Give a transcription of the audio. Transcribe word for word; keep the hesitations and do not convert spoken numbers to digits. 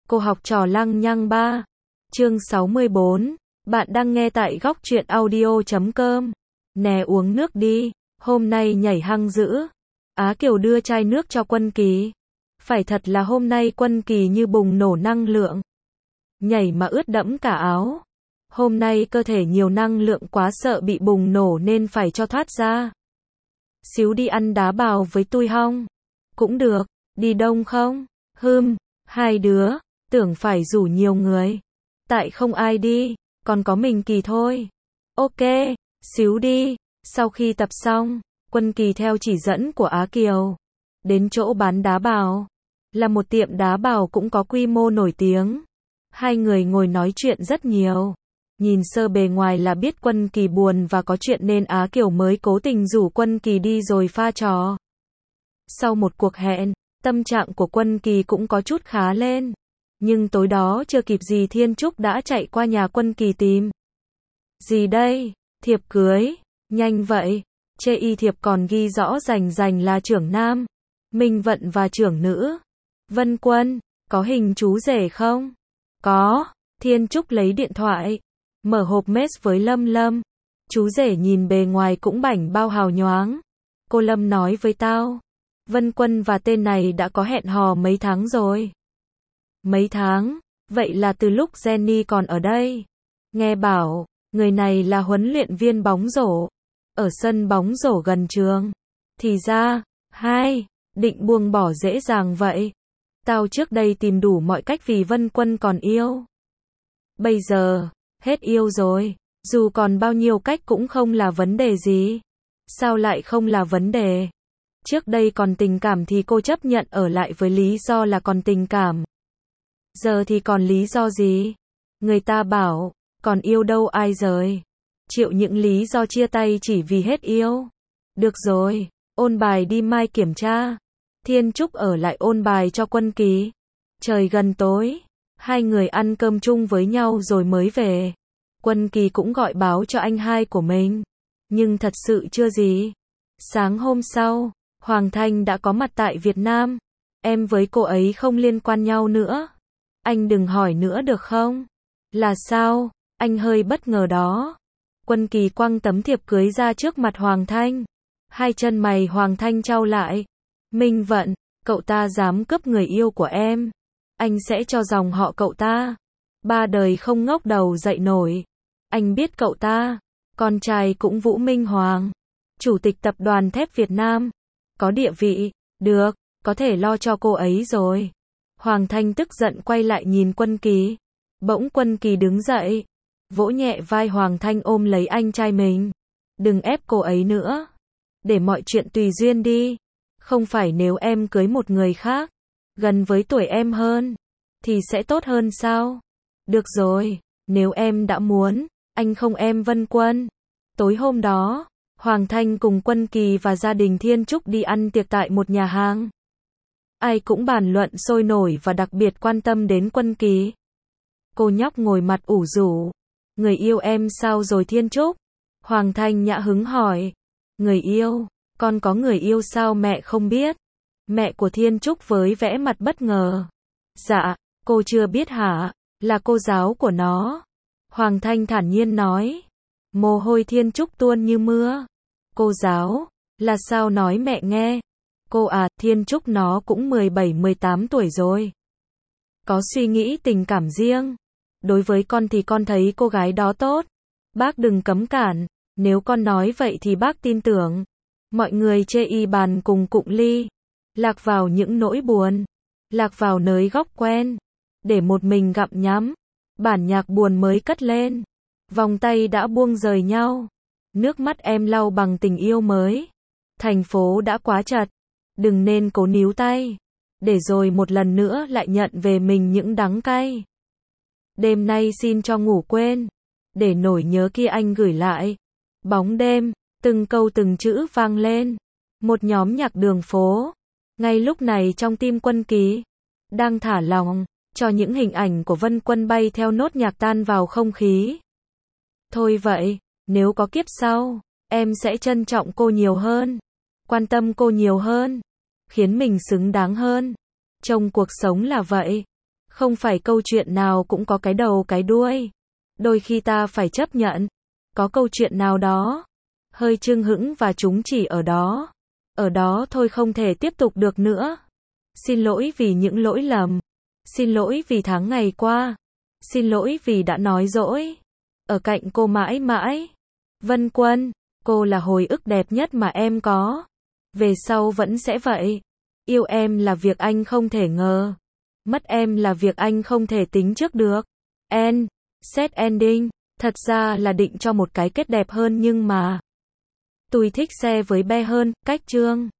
Cô học trò lăng nhăng ba. Chương sáu mươi bốn. Bạn đang nghe tại góc truyện audio chấm com. Nè uống nước đi, hôm nay nhảy hăng dữ. Á Kiều đưa chai nước cho Quân Kỳ. Phải thật là hôm nay Quân Kỳ như bùng nổ năng lượng. Nhảy mà ướt đẫm cả áo. Hôm nay cơ thể nhiều năng lượng quá sợ bị bùng nổ nên phải cho thoát ra. Xíu đi ăn đá bào với tui hong. Cũng được, đi đông không? Hừm, hai đứa, tưởng phải rủ nhiều người. Tại không ai đi, còn có mình Kỳ thôi. Ok, xíu đi. Sau khi tập xong, Quân Kỳ theo chỉ dẫn của Á Kiều đến chỗ bán đá bào. Là một tiệm đá bào cũng có quy mô nổi tiếng. Hai người ngồi nói chuyện rất nhiều. Nhìn sơ bề ngoài là biết Quân Kỳ buồn và có chuyện nên Á Kiều mới cố tình rủ Quân Kỳ đi rồi pha trò. Sau một cuộc hẹn, tâm trạng của Quân Kỳ cũng có chút khá lên. Nhưng tối đó chưa kịp gì Thiên Trúc đã chạy qua nhà Quân Kỳ tìm. Gì đây? Thiệp cưới? Nhanh vậy? Chê y thiệp còn ghi rõ rành rành là trưởng nam, Minh Vận và trưởng nữ. Vân Quân, có hình chú rể không? Có. Thiên Trúc lấy điện thoại, mở hộp mess với Lâm Lâm. Chú rể nhìn bề ngoài cũng bảnh bao hào nhoáng. Cô Lâm nói với tao, Vân Quân và tên này đã có hẹn hò mấy tháng rồi. Mấy tháng? Vậy là từ lúc Jenny còn ở đây. Nghe bảo, người này là huấn luyện viên bóng rổ. Ở sân bóng rổ gần trường. Thì ra, hai, định buông bỏ dễ dàng vậy. Tao trước đây tìm đủ mọi cách vì Vân Quân còn yêu. Bây giờ, hết yêu rồi. Dù còn bao nhiêu cách cũng không là vấn đề gì. Sao lại không là vấn đề? Trước đây còn tình cảm thì cô chấp nhận ở lại với lý do là còn tình cảm. Giờ thì còn lý do gì? Người ta bảo, còn yêu đâu ai rời. Chịu những lý do chia tay chỉ vì hết yêu. Được rồi, ôn bài đi mai kiểm tra. Thiên Trúc ở lại ôn bài cho Quân Kỳ. Trời gần tối, hai người ăn cơm chung với nhau rồi mới về. Quân Kỳ cũng gọi báo cho anh hai của mình. Nhưng thật sự chưa gì. Sáng hôm sau, Hoàng Thanh đã có mặt tại Việt Nam. Em với cô ấy không liên quan nhau nữa. Anh đừng hỏi nữa được không? Là sao? Anh hơi bất ngờ đó. Quân Kỳ quăng tấm thiệp cưới ra trước mặt Hoàng Thanh. Hai chân mày Hoàng Thanh chau lại. Minh Vận, cậu ta dám cướp người yêu của em. Anh sẽ cho dòng họ cậu ta. Ba đời không ngóc đầu dậy nổi. Anh biết cậu ta. Con trai cũng Vũ Minh Hoàng. Chủ tịch tập đoàn thép Việt Nam. Có địa vị. Được, có thể lo cho cô ấy rồi. Hoàng Thanh tức giận quay lại nhìn Quân Kỳ. Bỗng Quân Kỳ đứng dậy. Vỗ nhẹ vai Hoàng Thanh ôm lấy anh trai mình. Đừng ép cô ấy nữa. Để mọi chuyện tùy duyên đi. Không phải nếu em cưới một người khác, gần với tuổi em hơn, thì sẽ tốt hơn sao? Được rồi, nếu em đã muốn, anh không em Vân Quân. Tối hôm đó, Hoàng Thanh cùng Quân Kỳ và gia đình Thiên Trúc đi ăn tiệc tại một nhà hàng. Ai cũng bàn luận sôi nổi và đặc biệt quan tâm đến Quân Kỳ. Cô nhóc ngồi mặt ủ rũ. Người yêu em sao rồi Thiên Trúc? Hoàng Thanh nhã hứng hỏi. Người yêu? Con có người yêu sao mẹ không biết? Mẹ của Thiên Trúc với vẻ mặt bất ngờ. Dạ, cô chưa biết hả? Là cô giáo của nó. Hoàng Thanh thản nhiên nói. Mồ hôi Thiên Trúc tuôn như mưa. Cô giáo? Là sao nói mẹ nghe? Cô à, Thiên Trúc nó cũng mười bảy mười tám tuổi rồi. Có suy nghĩ tình cảm riêng. Đối với con thì con thấy cô gái đó tốt. Bác đừng cấm cản. Nếu con nói vậy thì bác tin tưởng. Mọi người chê y bàn cùng cụng ly. Lạc vào những nỗi buồn. Lạc vào nơi góc quen. Để một mình gặm nhắm. Bản nhạc buồn mới cất lên. Vòng tay đã buông rời nhau. Nước mắt em lau bằng tình yêu mới. Thành phố đã quá chật. Đừng nên cố níu tay. Để rồi một lần nữa lại nhận về mình những đắng cay. Đêm nay xin cho ngủ quên. Để nỗi nhớ kia anh gửi lại. Bóng đêm, từng câu từng chữ vang lên. Một nhóm nhạc đường phố. Ngay lúc này trong tim Quân Kỳ đang thả lỏng, cho những hình ảnh của Vân Quân bay theo nốt nhạc tan vào không khí. Thôi vậy, nếu có kiếp sau, em sẽ trân trọng cô nhiều hơn, quan tâm cô nhiều hơn, khiến mình xứng đáng hơn. Trong cuộc sống là vậy. Không phải câu chuyện nào cũng có cái đầu cái đuôi. Đôi khi ta phải chấp nhận. Có câu chuyện nào đó hơi chưng hững và chúng chỉ ở đó. Ở đó thôi, không thể tiếp tục được nữa. Xin lỗi vì những lỗi lầm. Xin lỗi vì tháng ngày qua. Xin lỗi vì đã nói dỗi. Ở cạnh cô mãi mãi. Vân Quân, cô là hồi ức đẹp nhất mà em có. Về sau vẫn sẽ vậy. Yêu em là việc anh không thể ngờ. Mất em là việc anh không thể tính trước được. End. Set ending. Thật ra là định cho một cái kết đẹp hơn nhưng mà tôi thích xe với be hơn, cách chương.